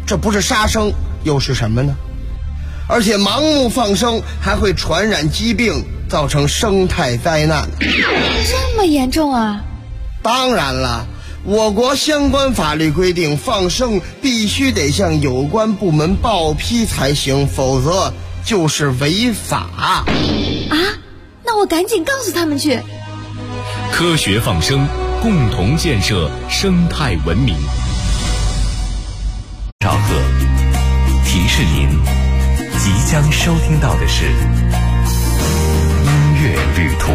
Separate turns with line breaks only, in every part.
这不是杀生又是什么呢？而且盲目放生还会传染疾病，造成生态灾难。
这么严重啊？
当然了，我国相关法律规定，放生必须得向有关部门报批才行，否则就是违法。
啊？那我赶紧告诉他们去。
科学放生，共同建设生态文明。赵贺提示您，即将收听到的是音乐旅途。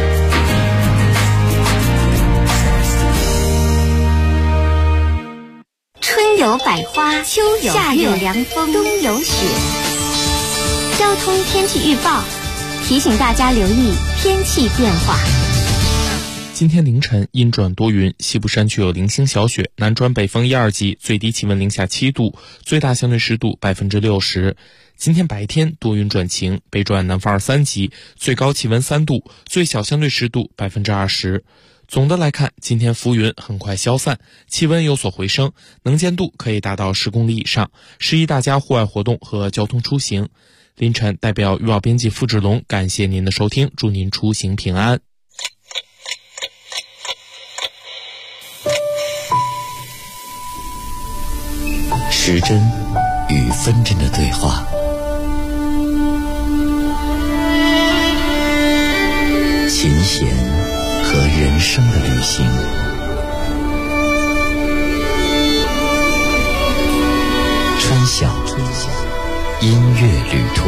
春有百花，秋有夏有凉风，冬有雪。交通天气预报提醒大家留意天气变化。
今天凌晨阴转多云，西部山区有零星小雪，南转北风1、2级，最低气温零下7度，最大相对湿度60%。今天白天多云转晴，北转南风2、3级，最高气温3度，最小相对湿度20%。总的来看，今天浮云很快消散，气温有所回升，能见度可以达到10公里以上，适宜大家户外活动和交通出行。凌晨代表预报编辑付志龙感谢您的收听，祝您出行平安。
时针与分针的对话，琴弦和人生的旅行，春晓音乐旅途。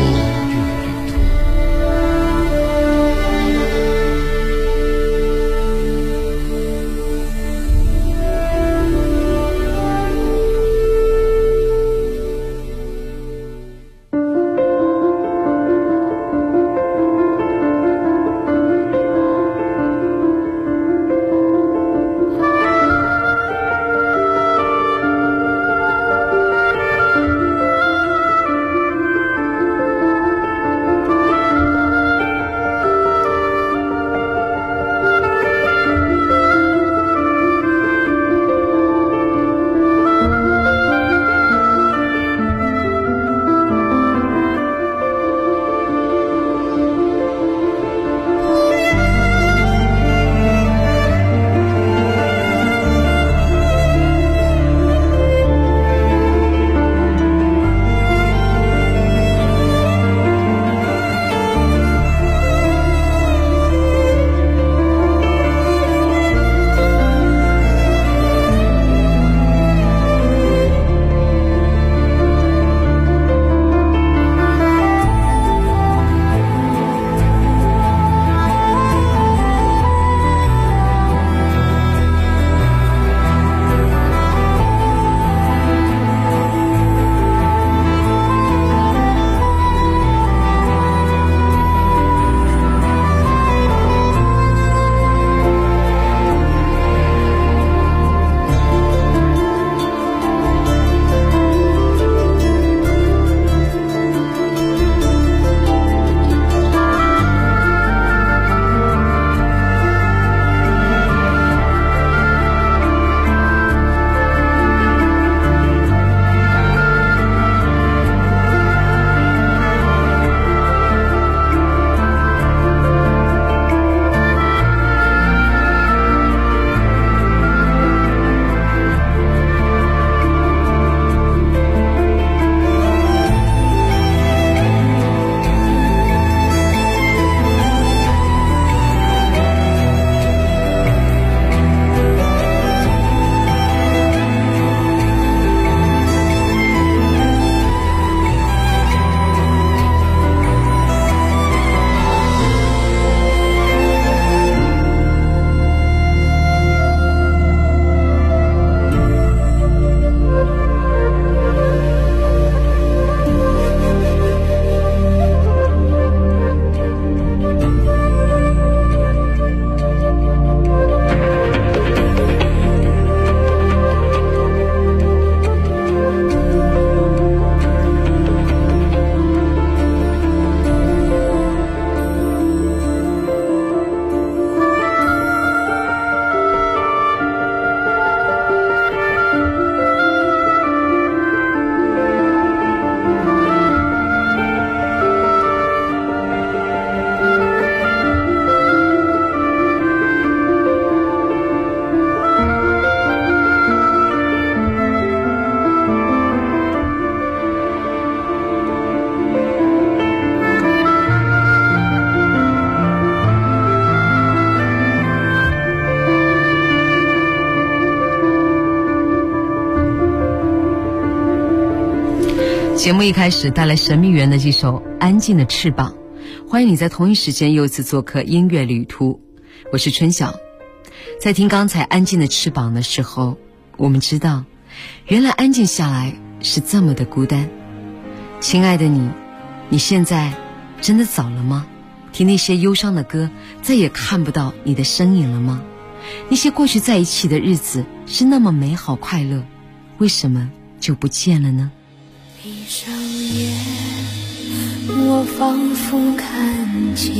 节目一开始带来神秘园的这首《安静的翅膀》，欢迎你在同一时间又一次做客音乐旅途，我是春晓。在听刚才《安静的翅膀》的时候，我们知道原来安静下来是这么的孤单。亲爱的你，你现在真的走了吗？听那些忧伤的歌，再也看不到你的身影了吗？那些过去在一起的日子是那么美好快乐，为什么就不见了呢？
闭上眼，我仿佛看见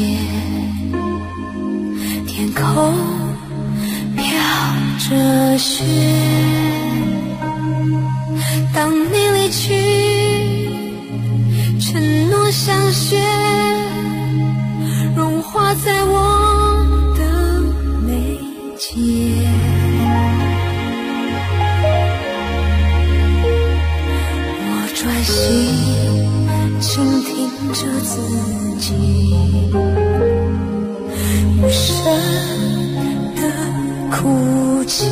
天空飘着雪，当你离去，承诺像雪融化在我的眉间，专心倾听着自己无声的哭泣，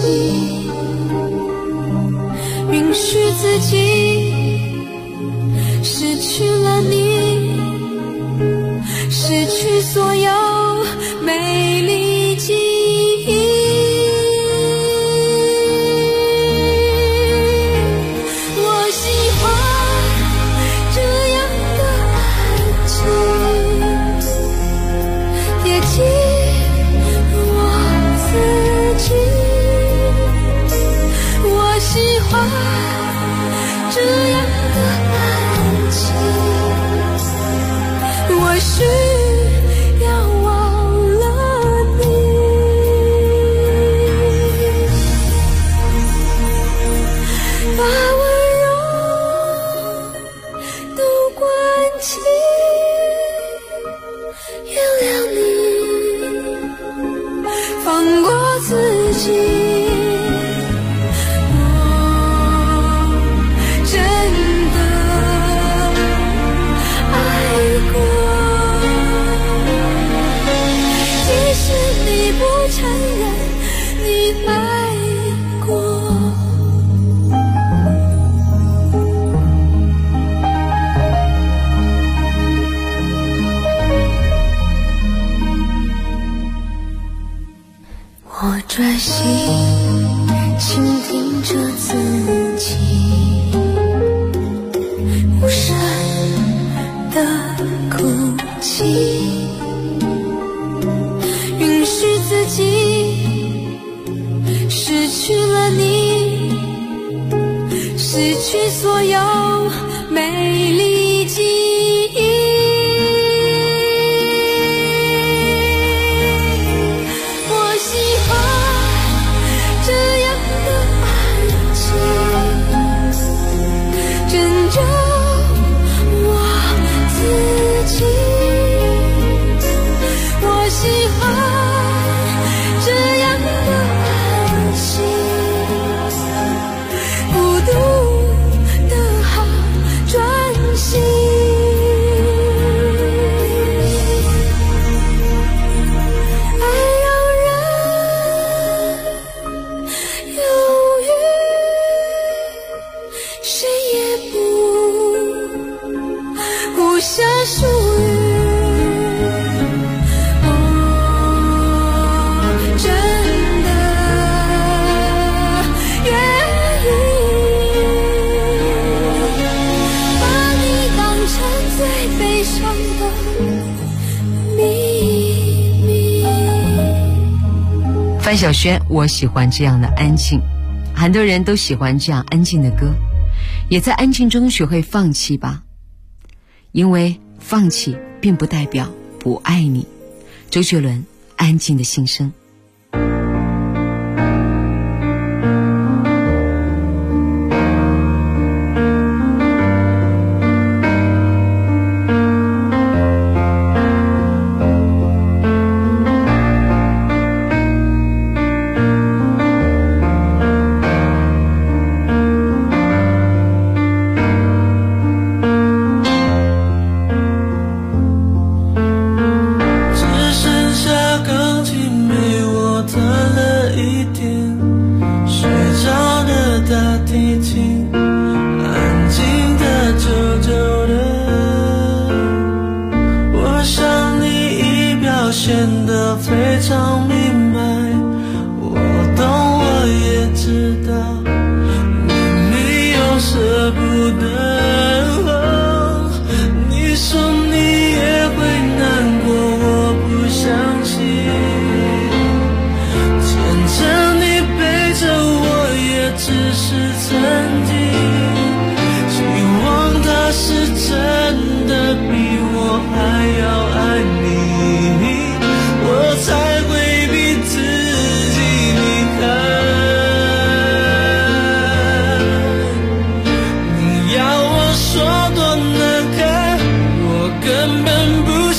允许自己失去了你，失去所有美丽记忆。专心倾听着自己无声的哭泣，允许自己失去了你，失去所有美丽记忆。范晓萱，我喜欢这样的安静。很多人都喜欢这样安静的歌，也在安静中学会放弃吧，因为放弃并不代表不爱你。周杰伦，安静的心声。
只剩下钢琴没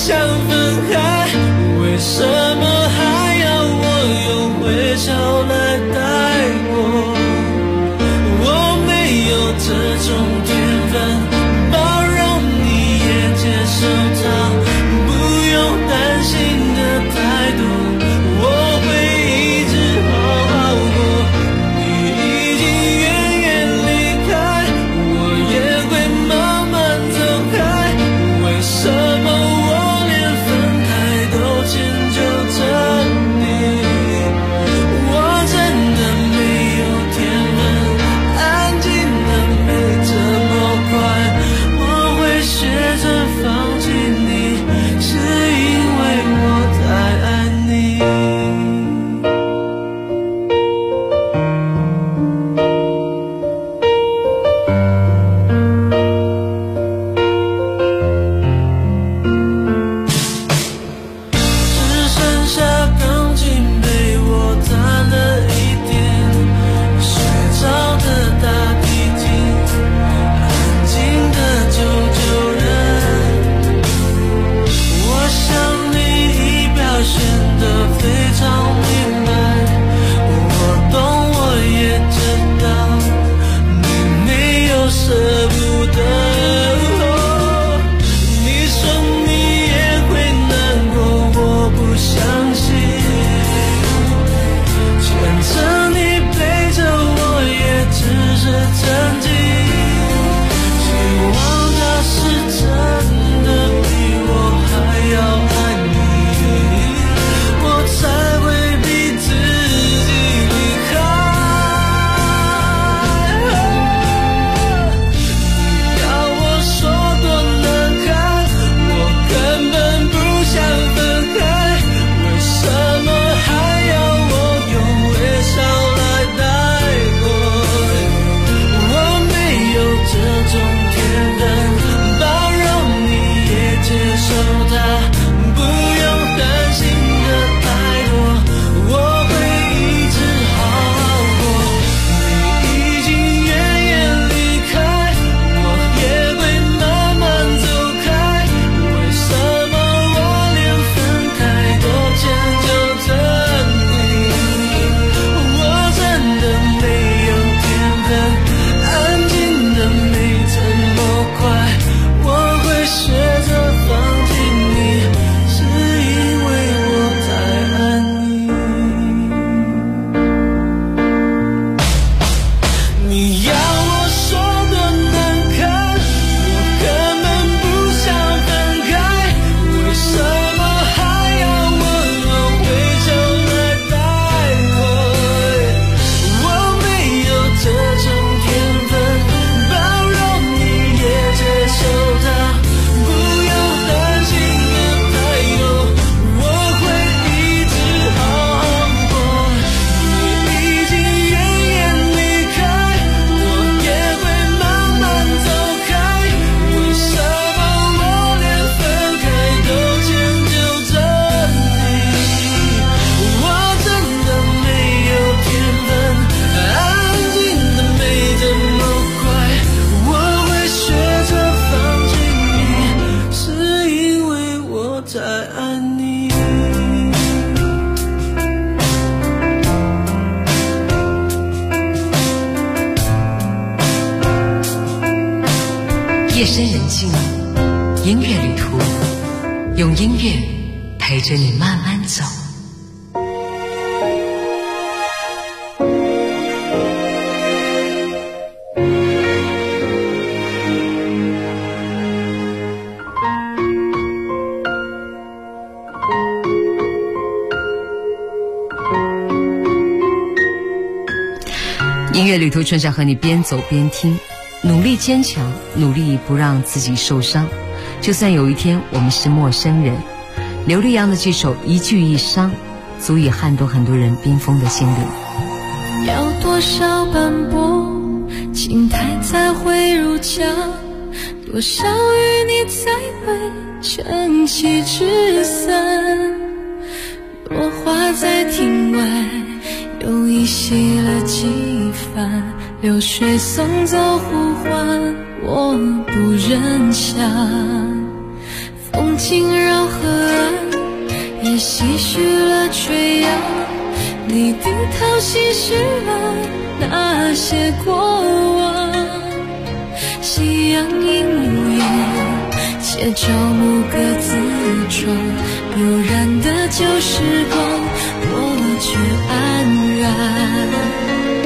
想分开，为什么还要我用微笑来带过？我没有这种天分，包容你也接受它，不用担心的太多，我会一直好好过。你已经远远离开，我也会慢慢走开，为什么我连分开都迁就着你？我真的没有天分，安静的没这么快，我会学着放弃你，是因为我太爱你。只剩下钢琴陪我弹了一点，睡着的大提琴，安静的救救人。我想你已表现得非常明白，我懂我也知道，你没有舍不得。你说你也会难过，我不相信，牵着你陪着我也只是曾经，希望他是真的比我还要爱你，我才会逼自己离开。你要我说多难看，我根本不想分开，为什么还要我用微笑来带过？我没有这种天分，包容你也接受它，不用担心的太多，我会一直好好过。你已经远远离开，我也会慢慢走开，为什么我连分开都迁就着你？我真的没有天分，安静的没这么快，我会学着放弃你，是因为我太爱你。你要我说多难看，我根本不想分开，为什么还要我用微笑来带过？我没有这种天分，包容你也接受它，不用担心的太多，我会一直好好过。你已经远远离开，我也会慢慢走开，为什么我连分开都迁就着你？我真的没有天分，安静的没这么快，我会学着放弃你，是因为我太爱你。
夜深人静，音乐旅途，用音乐陪着你慢慢走。音乐旅途，春夏和你边走边听，努力坚强，努力不让自己受伤。就算有一天我们是陌生人，刘力扬的这首《一句一伤》，足以撼动很多人冰封的心灵。
要多少斑驳，青苔才会如墙？多少雨你才会撑起纸伞？落花在庭外，又遗稀了几番，流水送走呼唤，我不忍想风轻绕河岸，也唏嘘了垂杨。你低头细叙了那些过往，夕阳映屋檐，且朝暮各自闯。悠然的旧时光，我却安然。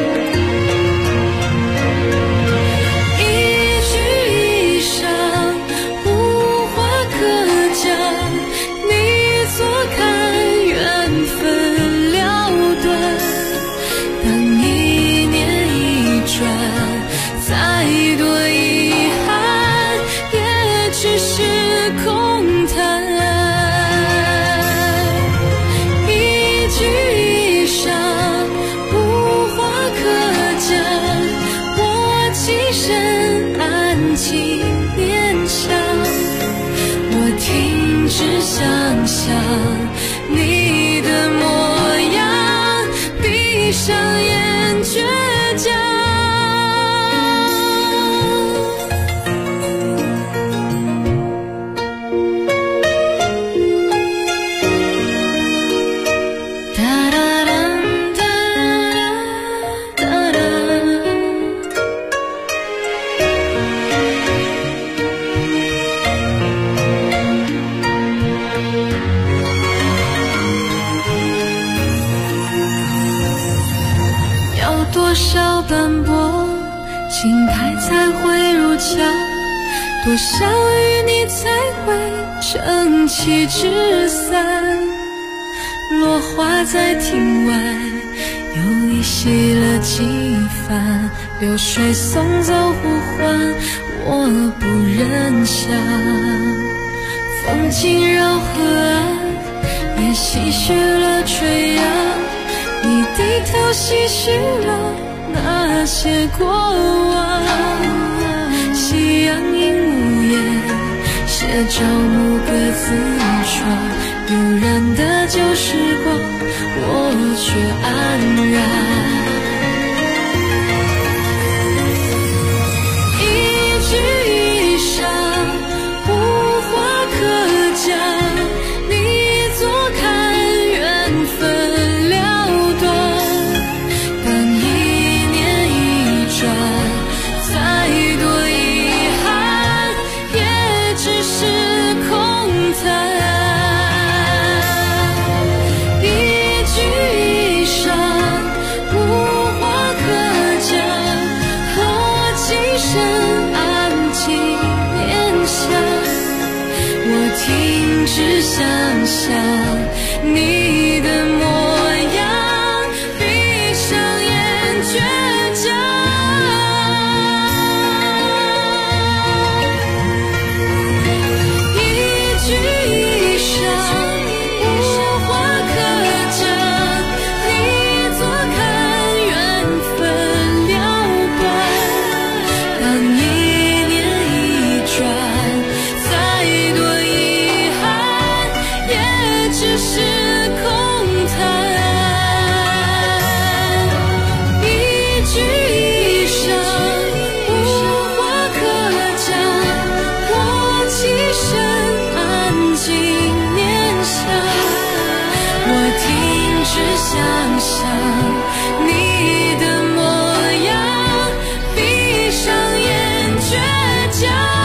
只想象你的模样，闭上眼倔强。多少斑驳，青苔才会如墙，多少雨你才会撑起纸伞。落花在庭外，又遗稀了几番，流水送走呼唤，我不忍想。风轻绕河岸，也唏嘘了垂杨。你低头细叙了那些过往，夕阳映屋檐，写朝暮各自闯。悠然的旧时光，我却安然。一句一晌，无话可讲，你坐看缘分。只想象你的模样，闭上眼倔强。一句一晌，无话可讲，你坐看缘分了断。当一念一转，再多只是空谈，一句一晌，无话可讲。我起身安静念想，我停止想象你的模样，闭上眼倔强。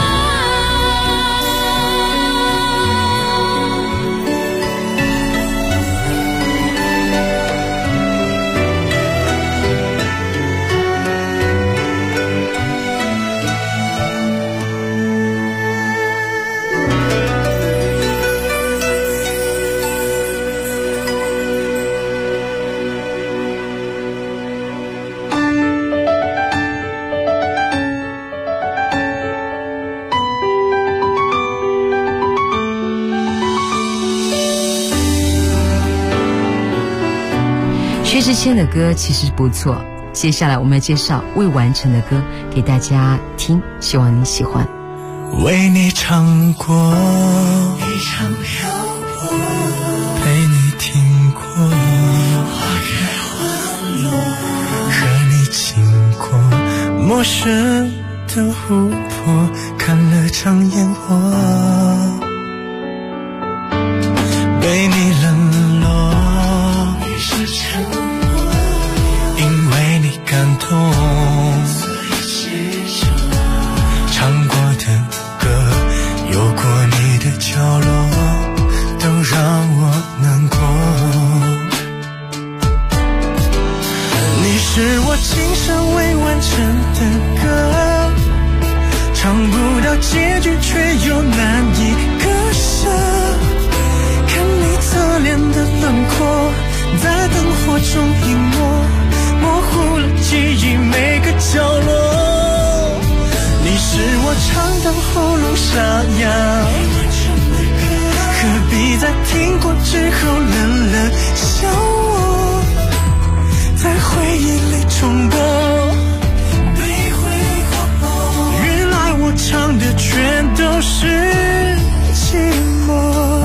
薛之谦的歌其实不错，接下来我们要介绍未完成的歌给大家听，希望你喜欢。
为你唱过，陪你听过，和你经过陌生的湖泊，看了场烟火。 对你冷落，因为你感动，唱过的歌，有过你的角落，都让我难过。你是我今生未完成的歌，唱不到结局却又难以割舍，看你侧脸的轮廓在灯火中隐没，模糊了记忆每个角落。你是我唱到喉咙沙哑，何必在听过之后冷冷笑我，在回忆里重播，原来我唱的全都是寂寞。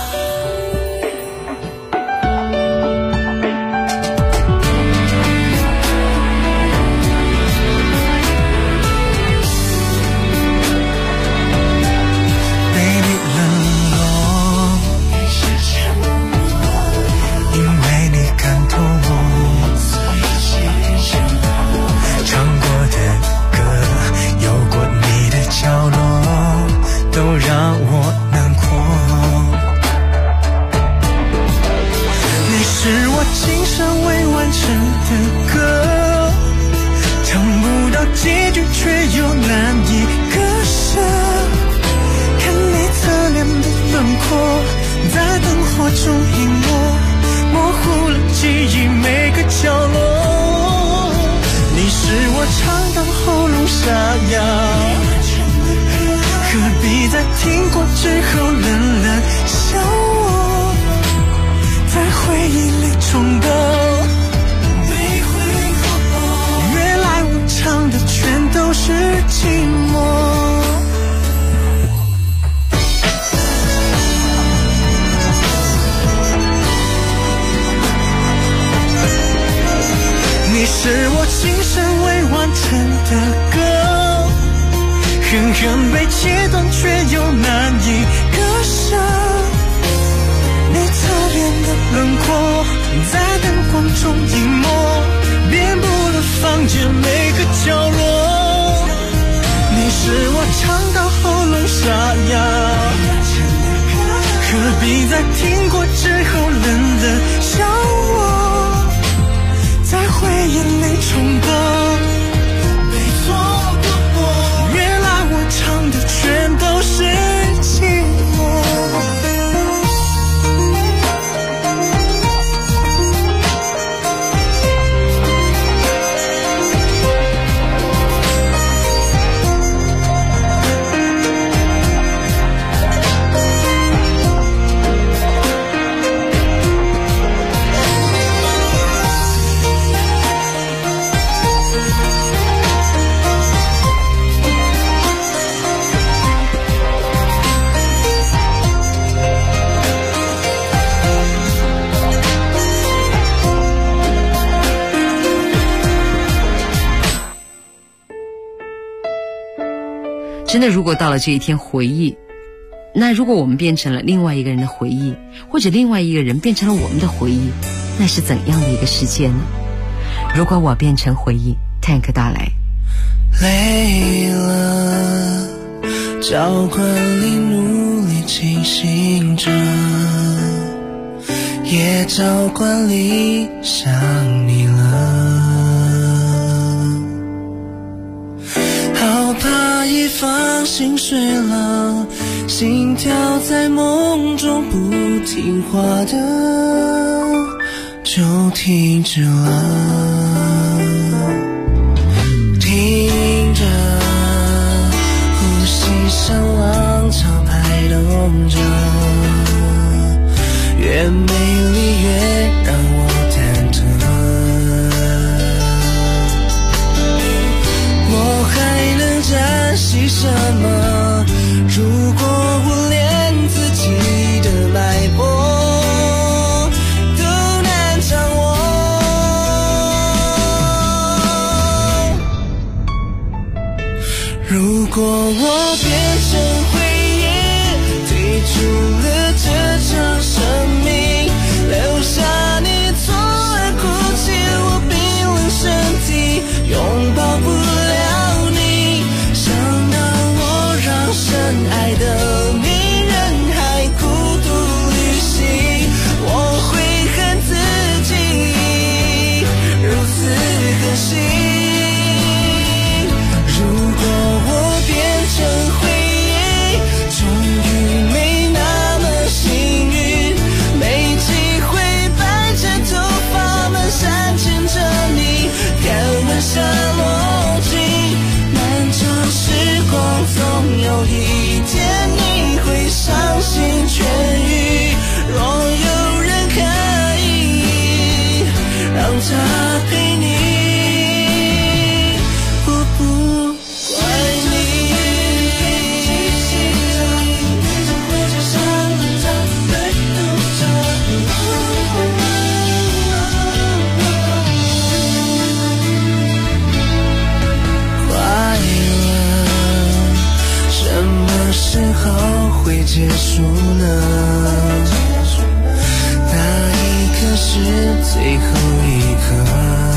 听过之后冷冷笑我，在回忆里重播，原来我唱的全都是寂寞。你是我今生未完成的歌，狠狠被切断却又难以割舍，你侧脸的轮廓在灯光中隐没，遍布了房间每个角落。你是我唱到喉咙沙哑，何必在听过之后冷冷笑我，在回忆里重播，没错过我，原来我唱的全都是寂寞。
真的，如果到了这一天回忆，那如果我们变成了另外一个人的回忆，或者另外一个人变成了我们的回忆，那是怎样的一个世界呢？如果我变成回忆， Tank 到来。
累了，教官里努力清醒着，也教官里想你了，好怕一放心睡了，心跳在梦中不听话的就停止了，听着呼吸像浪潮拍动着，越美丽越让我忐忑，我还能珍惜什么？如果我连自己的脉搏都难掌握，如果我变成回忆，退出了这场生命拥抱不了你。想到我让深爱的你人海孤独旅行，我会恨自己如此狠心。如果我变成回忆，终于没那么幸运，没机会摆着头发蹒跚牵着你，看晚霞落尽。漫长时光总有一天你会伤心痊愈，若有人可以让他陪你，我不怪你。快乐什么时候会结束呢？那一刻是最后一刻，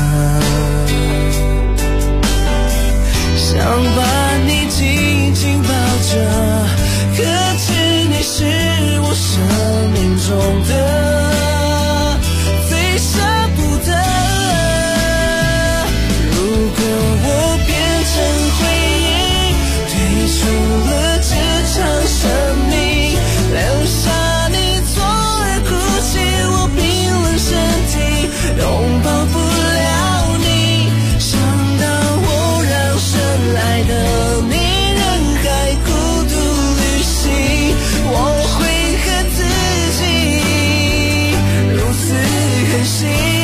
想把你紧紧抱着，可知你是我生命中的最舍不得。如果我变成回忆，退出了这场生命，留下你左耳哭泣，我冰冷身体拥抱不了你。想到我让深爱的你人海孤独旅行，我会恨自己如此狠心。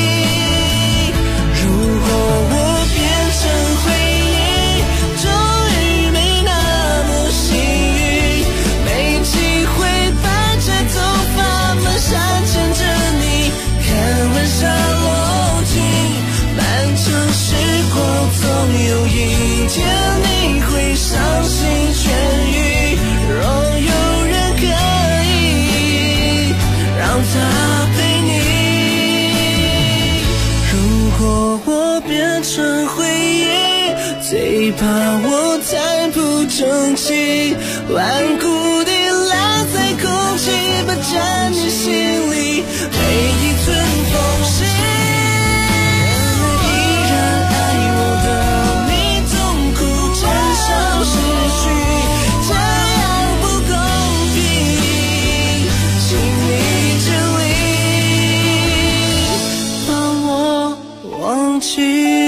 如果我变成回忆，终于没那么幸运，没机会摆着头发蹒跚牵着你，看晚霞落尽。漫长时光总有一天你会伤心痊愈，若有人可以让他陪你。如果我变成回忆，最怕我太不争气，顽固地赖在空气，霸占你心里每一寸缝隙。依然爱我的你，痛苦承受失去，这样不公平，请你尽力帮我忘记。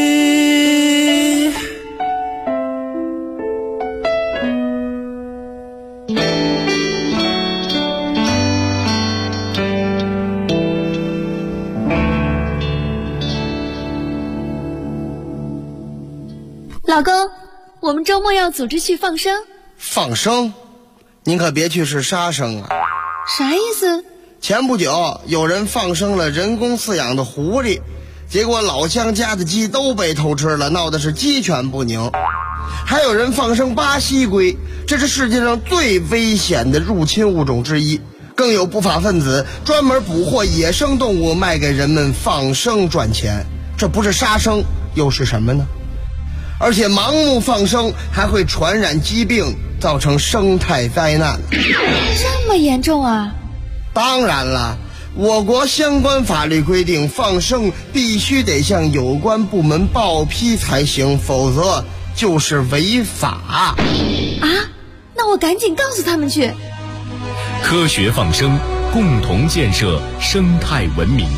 老公，我们周末要组织去放生。
放生？您可别去是杀生啊！
啥意思？
前不久有人放生了人工饲养的狐狸，结果老乡家的鸡都被偷吃了，闹的是鸡犬不宁。还有人放生巴西龟，这是世界上最危险的入侵物种之一。更有不法分子专门捕获野生动物卖给人们放生赚钱，这不是杀生又是什么呢？而且盲目放生还会传染疾病，造成生态灾难。
这么严重啊？
当然了，我国相关法律规定，放生必须得向有关部门报批才行，否则就是违法。
啊？那我赶紧告诉他们去。
科学放生，共同建设生态文明。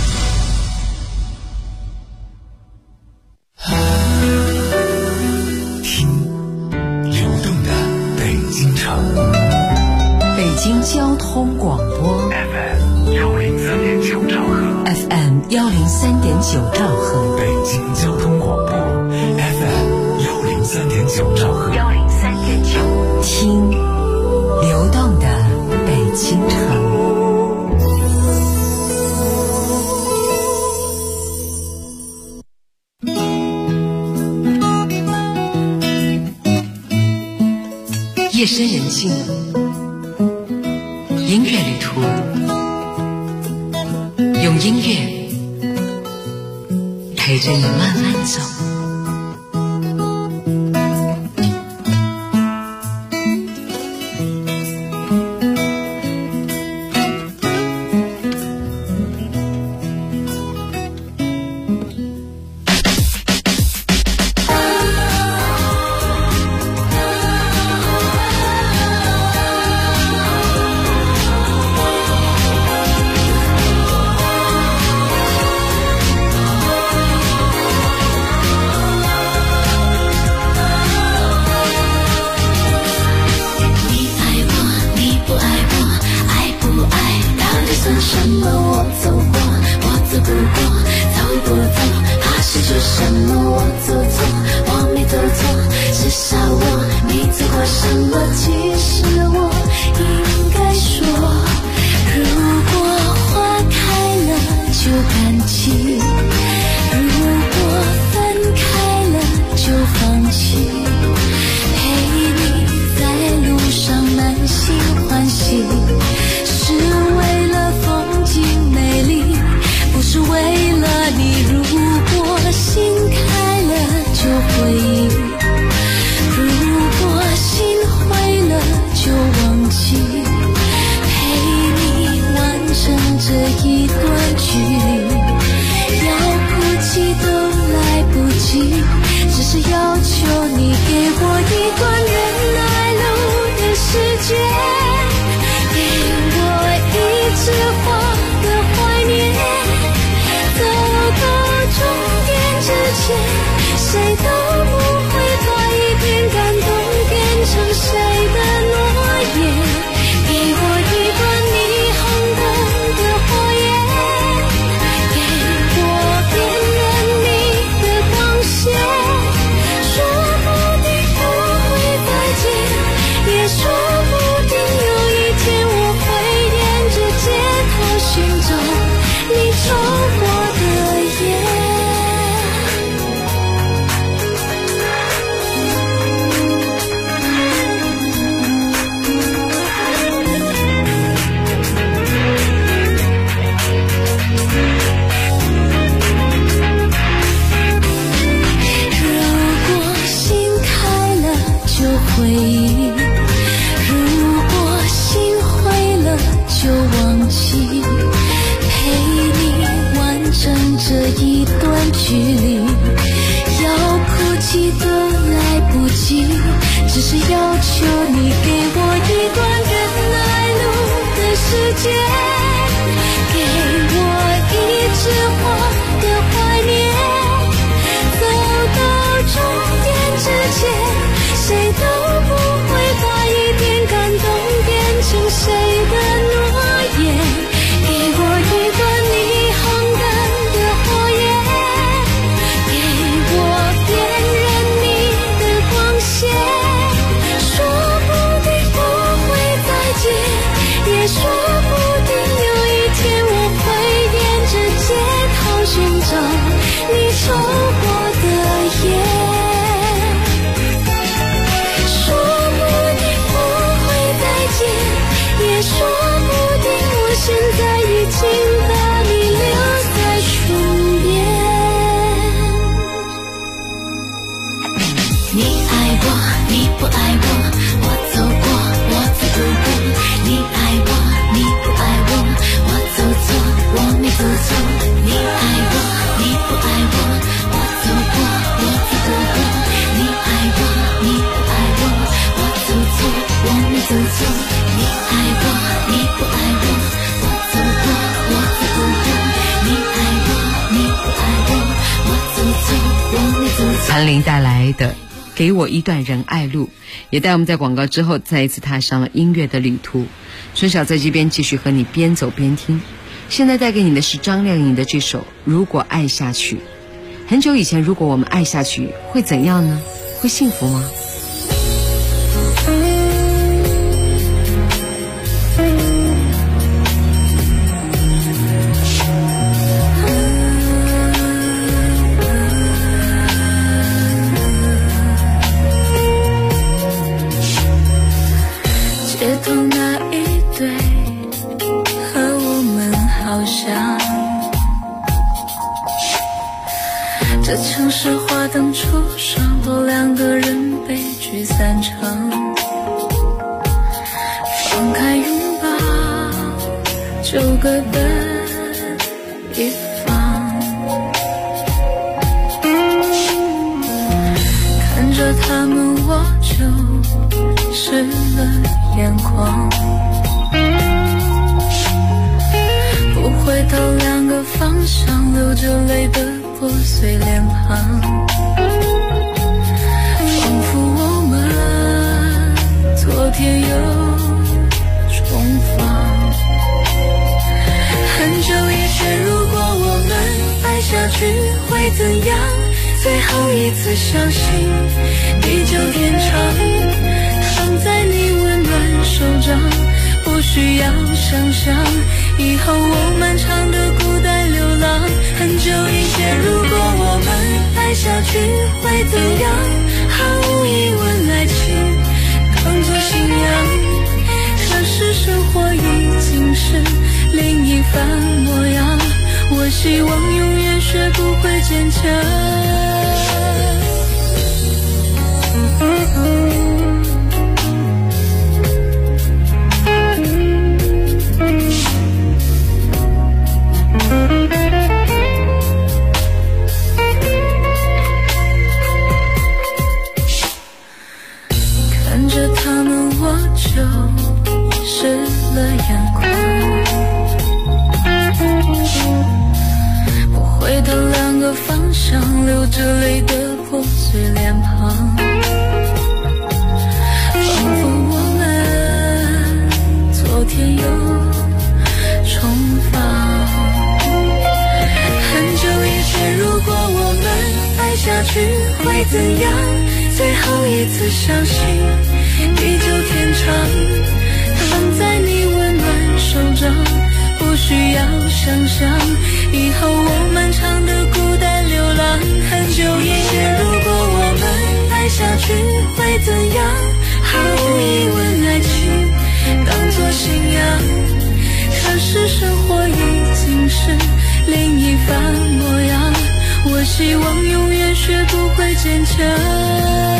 北京交通广播
FM 103.9兆赫
FM 103.9兆赫，
北京交通广播 FM 103.9兆赫
103.9，听流动的北京城。夜深人静，音乐旅途，用音乐陪着你慢慢走。
什么？其实我应该说，如果花开了就感激，如果分开了就放弃，陪你在路上满心欢喜，是为了风景美丽，不是为了你。如果心开了就回忆，如果心灰了就忘记，陪你完成这一段距离，要哭泣都来不及，只是要求你给我一段人来路的时间，给我一枝花的怀念，走到终点之前，谁都不会把一点感动变成谁的诺言，给我一段霓虹灯的火焰，给我辨认你的光线，说不定不会再见，也说不定有一天我会沿着街头寻找你抽过的烟。回忆，如果心灰了就忘记，陪你完成这一段距离，要哭泣都来不及，只是要求你给我一段人来路的时间，给我一枝花的怀念，走到终点之前，谁都不会把一点感动变成谁的诺言，给我一段霓虹灯的火焰，给我辨认你的光线，说不定不会再见，也说不定有一天我会沿着街头寻找你抽过的烟。也说不定我现在已经把你留在身边。你爱我，你不爱我，我走过，我才走过。你爱我，你不爱我，我走错，我没走错。你爱我，你不爱我，我走过，我才走过。你爱我，你不爱我，我走错，我没走错。你爱我，你不爱我，我走过，我才走过。你爱我，你不爱我，我走错，我没走错。
韩林带来的《给我一段仁爱路》，也带我们在广告之后再一次踏上了音乐的旅途。春晓在这边继续和你边走边听。现在带给你的是张靓颖的这首《如果爱下去》。很久以前，如果我们爱下去会怎样呢？会幸福吗？
街头那一对和我们好像，这城市花灯初上，多两个人悲剧散场。放开拥抱，就各奔一方。看着他们，我就湿了眼眶。不回头，两个方向，流着泪的破碎脸庞，仿佛我们昨天又重逢。很久以前，如果我们爱下去会怎样？最后一次相信地久天长， 想象，以后我漫长的孤单流浪。很久以前，如果我们爱下去会怎样？毫无疑问，爱情当作信仰。可是生活已经是另一番模样，我希望永远学不会坚强。看着他们，我就湿了眼眶。我回到两个方向，流着泪的破碎脸庞，仿佛我们昨天又重逢。很久以前，如果我们爱下去会怎样？最后一次相信地久天长，躺在你温暖手掌，不需要想象，以后我漫长的孤单流浪。很久以前，如果我们爱下去会怎样？毫无疑问，爱情当作信仰。可是生活已经是另一番模样，我希望永远学不会坚强。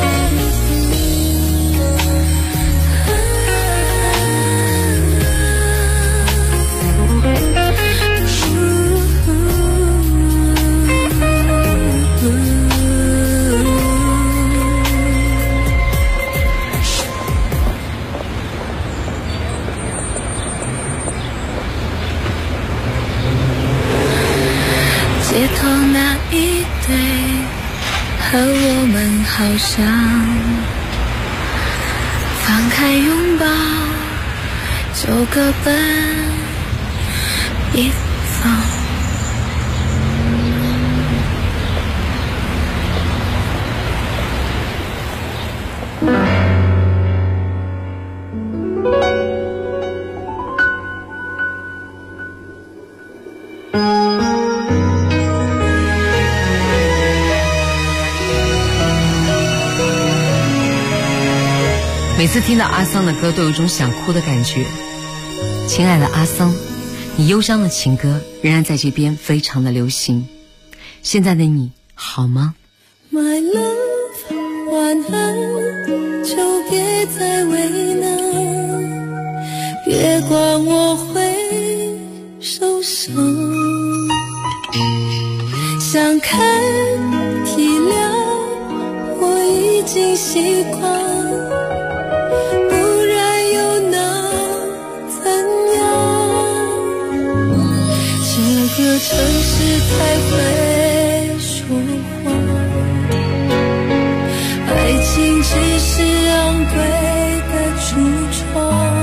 街头那一对和我们好像，放开拥抱就各奔一方。
每次听到阿桑的歌都有一种想哭的感觉。亲爱的阿桑，你忧伤的情歌仍然在这边非常的流行。现在的你好吗？
My love， 晚安，就别再为难，别管我会受伤，想看体谅，我已经习惯，这个城市太会说谎，爱情只是昂贵的橱窗，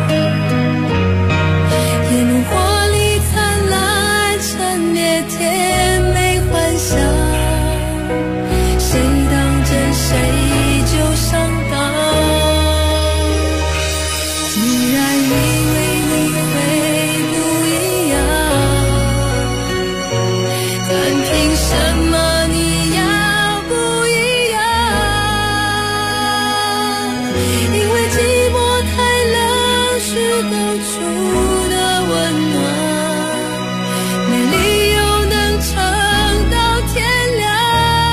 也能华丽灿烂，缠绵甜美幻想，谁当真谁就上当。既然以为你会不一样，但凭什么你要不一样？因为寂寞太冷，虚构出的温暖，没理由能撑到天亮。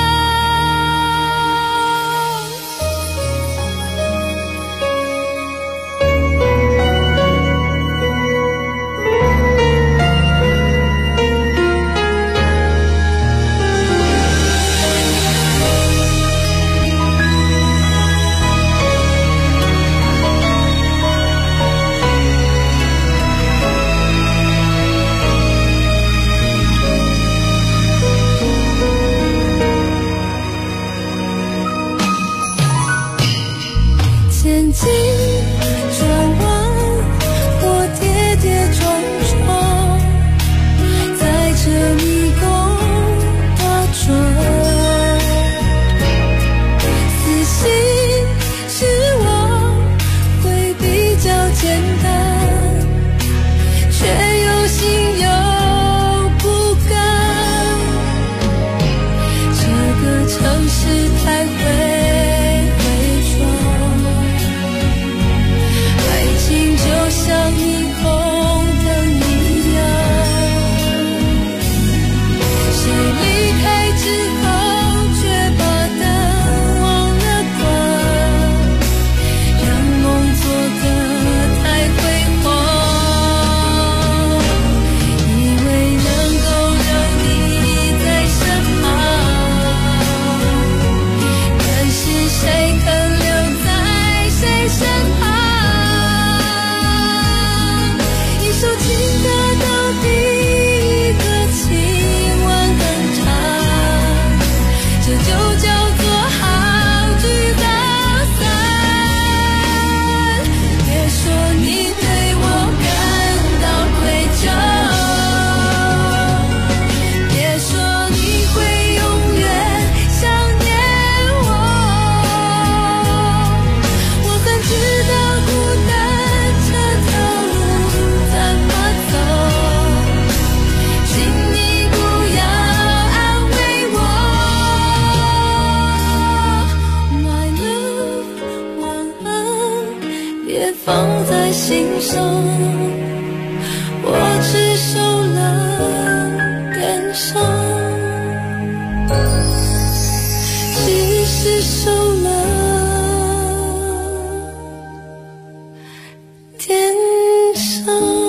前进转弯，我跌跌撞撞，在这迷宫打转，死心失望会比较简单， 别放在心上，我只受了感伤，只是受了点伤。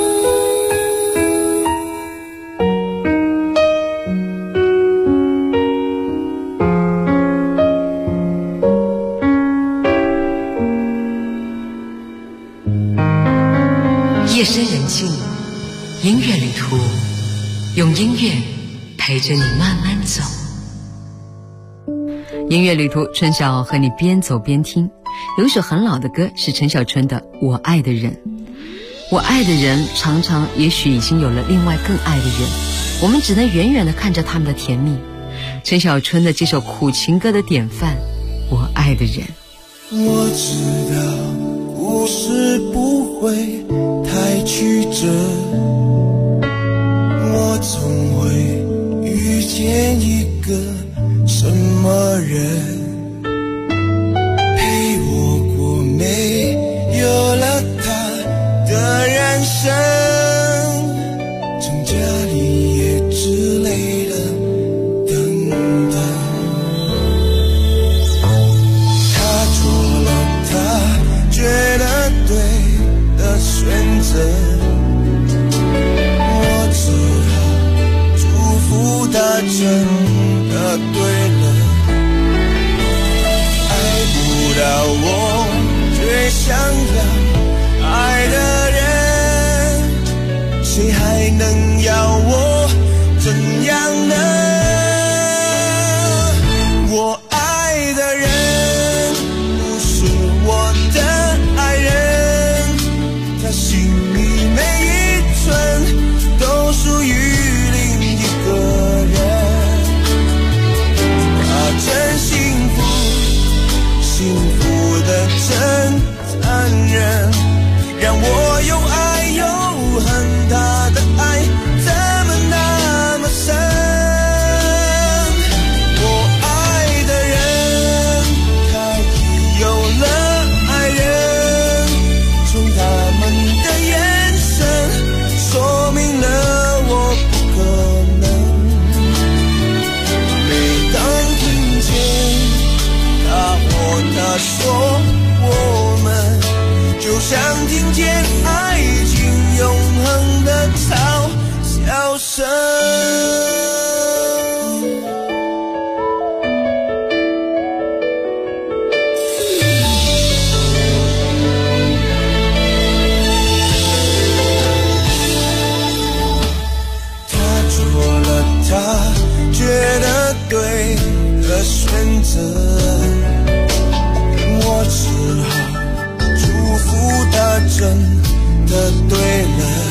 夜深人静，音乐旅途，用音乐陪着你慢慢走。音乐旅途，春晓和你边走边听。有一首很老的歌是陈小春的《我爱的人》。我爱的人常常也许已经有了另外更爱的人，我们只能远远地看着他们的甜蜜。陈小春的这首苦情歌的典范，《我爱的人》。
我知道故事不会太曲折，我总会遇见一个什么人，陪我过没有了他的人生，成家立业之类的等等。他做了他觉得对的选择，我只好祝福他真的对了。爱不到我最想要爱的人，谁还能要我怎样呢？我爱的人不是我的爱人，他心里每一寸都属于另一个人。他真幸福，幸福的真残忍，让我又爱又恨，他的爱怎么那么深？我爱的人，他已有了爱人，从他们的眼神说明了我不可能。每当听见他或她说我们，就像听见爱情永恒的嘲笑声。他做了他觉得对的选择，我只好祝福他真的对了。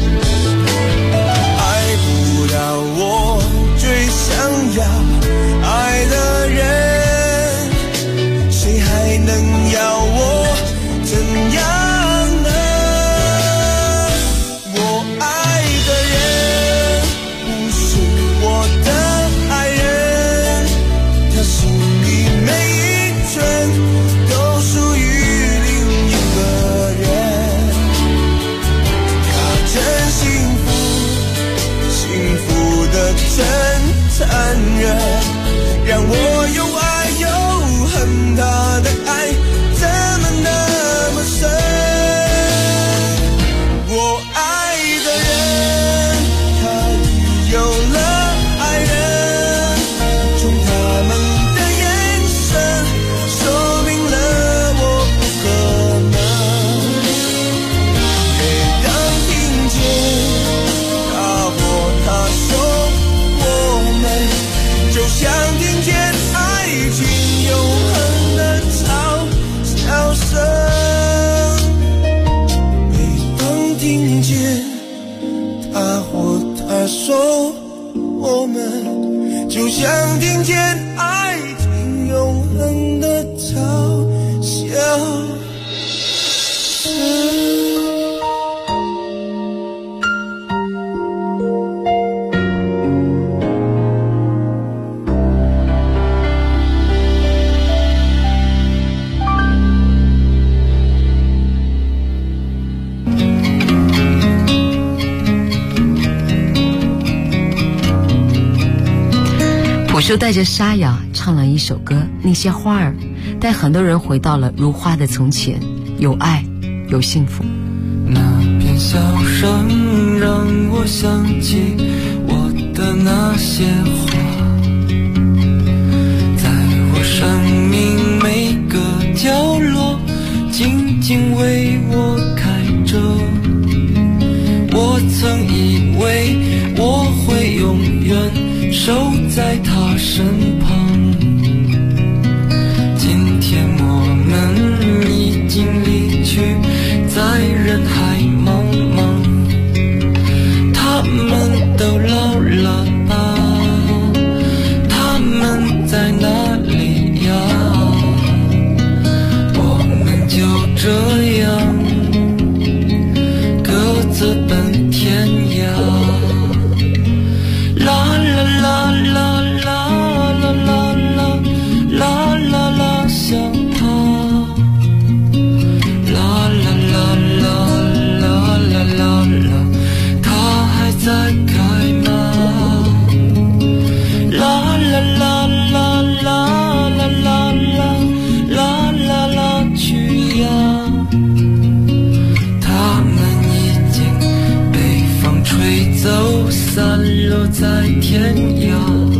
爱不到我最想要爱的人，谁还能要我怎样呢？我爱的人不是我的爱人，他心里每一寸都属于另一个人。他真幸福，幸福的真残忍，让我又爱又恨，他的爱怎么那么深？我爱的人，他已有了爱人，从他们的眼神说明了我不可能。每当听见他或她说我们，就像听见爱情永恒的嘲笑声。每当听见他或她说我们，就像听见爱情永恒的嘲笑声。
叔带着沙哑唱了一首歌，那些花儿带很多人回到了如花的从前，有爱有幸福。
那片笑声让我想起我的那些花，在我生命每个角落静静为我开着。我曾以为我会永远守在他身旁，今天我们已经离去，在人海茫茫，他们都老了吧？他们在哪里呀？我们就这样各自奔天涯。啦啦啦啦啦啦啦啦啦啦啦，想他。啦啦啦啦啦啦啦啦，他还在开吗？啦啦啦啦啦啦啦啦啦啦，去呀！他们已经被风吹走，散落在天涯。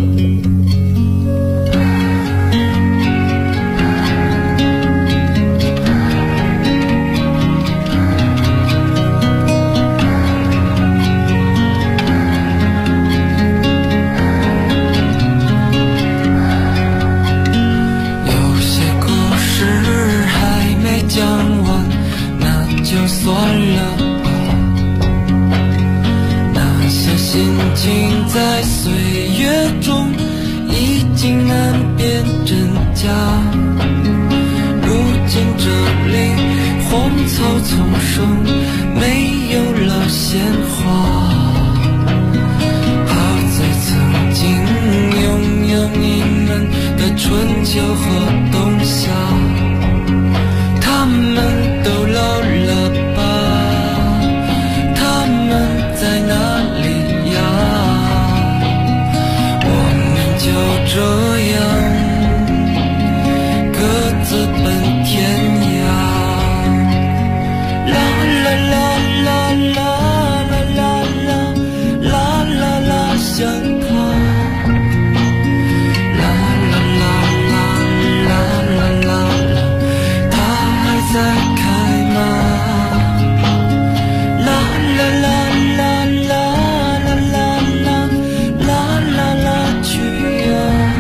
有些故事还没讲完，那就算了吧。那些心情在岁月中已经难辨真假，如今这里荒草丛生，没有了鲜花。好在曾经拥有你们的春秋和冬夏，他们都老了吧？他们在哪里呀？我们就这样各自奔天涯。啦啦啦啦啦啦啦啦啦啦，想他。啦啦啦啦啦啦啦，他还在开吗？啦啦啦啦啦啦啦啦啦啦，去呀！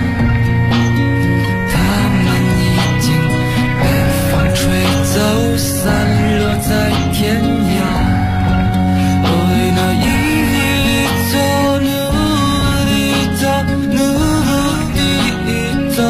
他们已经被风吹走，散落在天涯。为那一座努力的努力的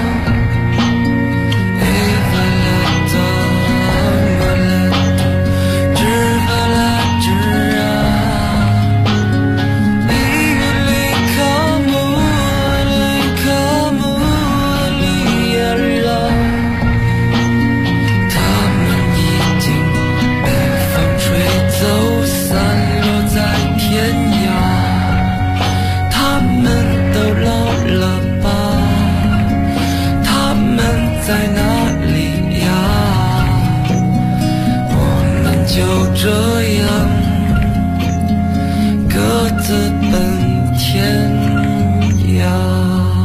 在哪里呀？我们就这样各自奔天涯。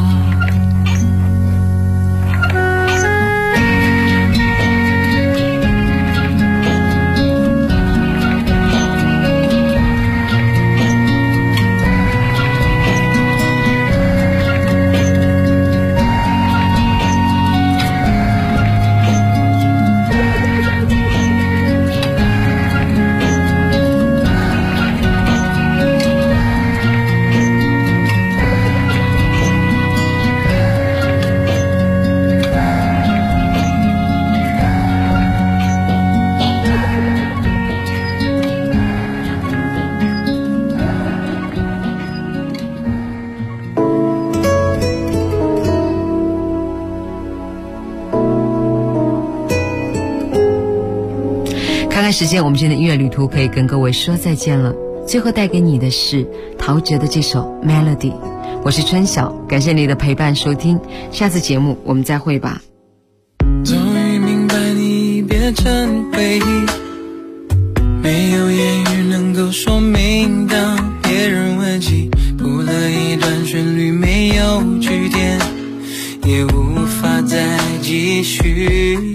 看看时间，我们今天的音乐旅途可以跟各位说再见了。最后带给你的是陶喆的这首 Melody。 我是春晓，感谢你的陪伴收听，下次节目我们再会吧。
终于明白你已变成回忆，没有言语能够说明，当别人问起，谱了一段旋律，没有句点，也无法再继续。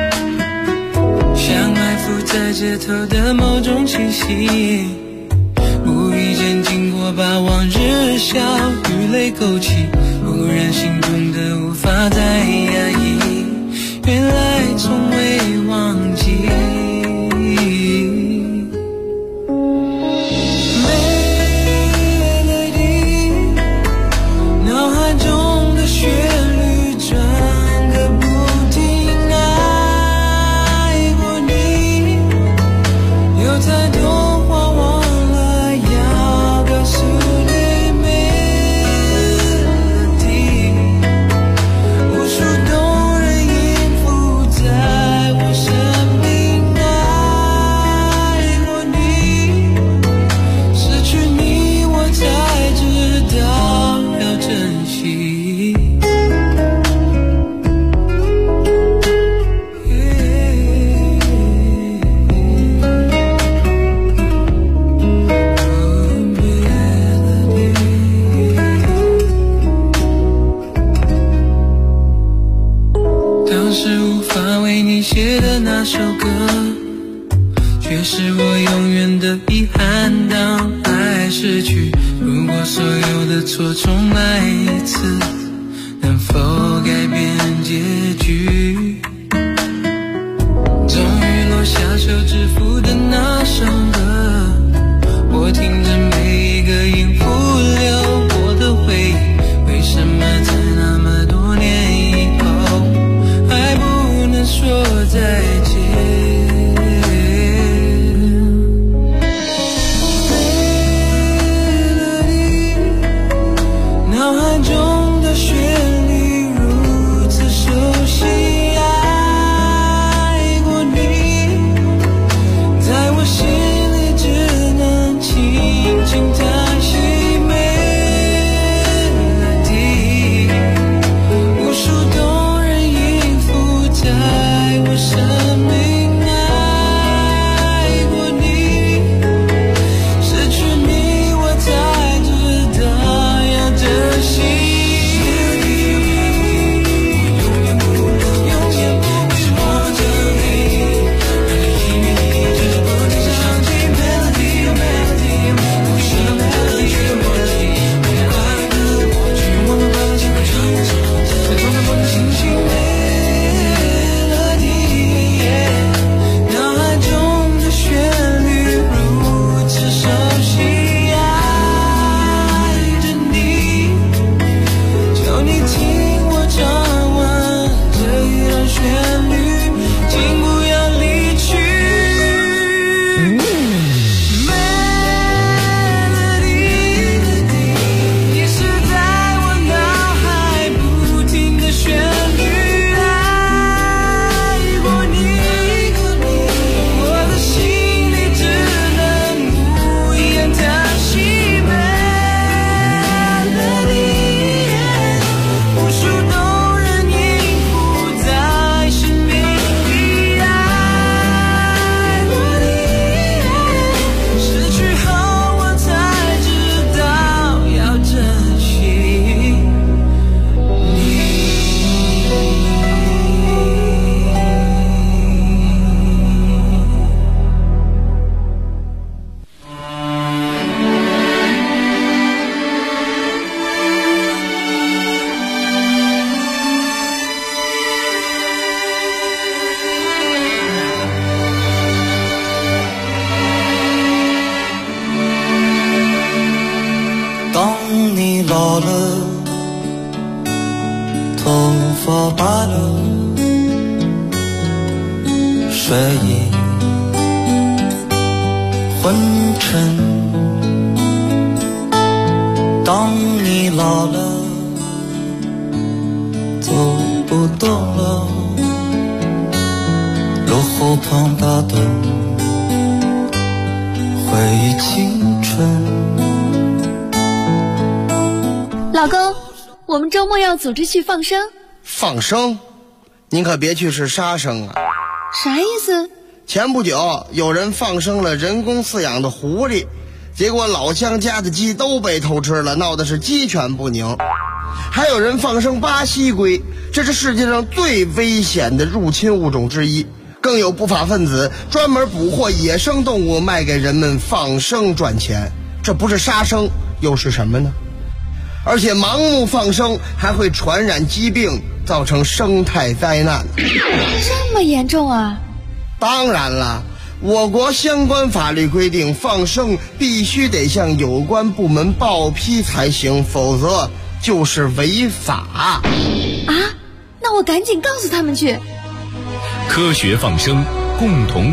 像埋伏在街头的某种气息，无意间经过，把往日笑与泪勾起，忽然心痛的无法再压抑，原来从未忘记。错重来一次，能否改变结局？终于落下手指符的那首歌，我听着每一个音符流过的回忆，为什么在那么多年以后还不能说再见？
老了，头发白了，睡意昏沉。当你老了，走不动了，路后旁打盹，回忆青春。
老公，我们周末要组织去放生。
放生？您可别去是杀生啊！
啥意思？
前不久有人放生了人工饲养的狐狸，结果老乡家的鸡都被偷吃了，闹得是鸡犬不宁。还有人放生巴西龟，这是世界上最危险的入侵物种之一。更有不法分子专门捕获野生动物卖给人们放生赚钱，这不是杀生又是什么呢？而且盲目放生还会传染疾病，造成生态灾难。
这么严重啊？
当然了，我国相关法律规定，放生必须得向有关部门报批才行，否则就是违法。
啊？那我赶紧告诉他们去。
科学放生，共同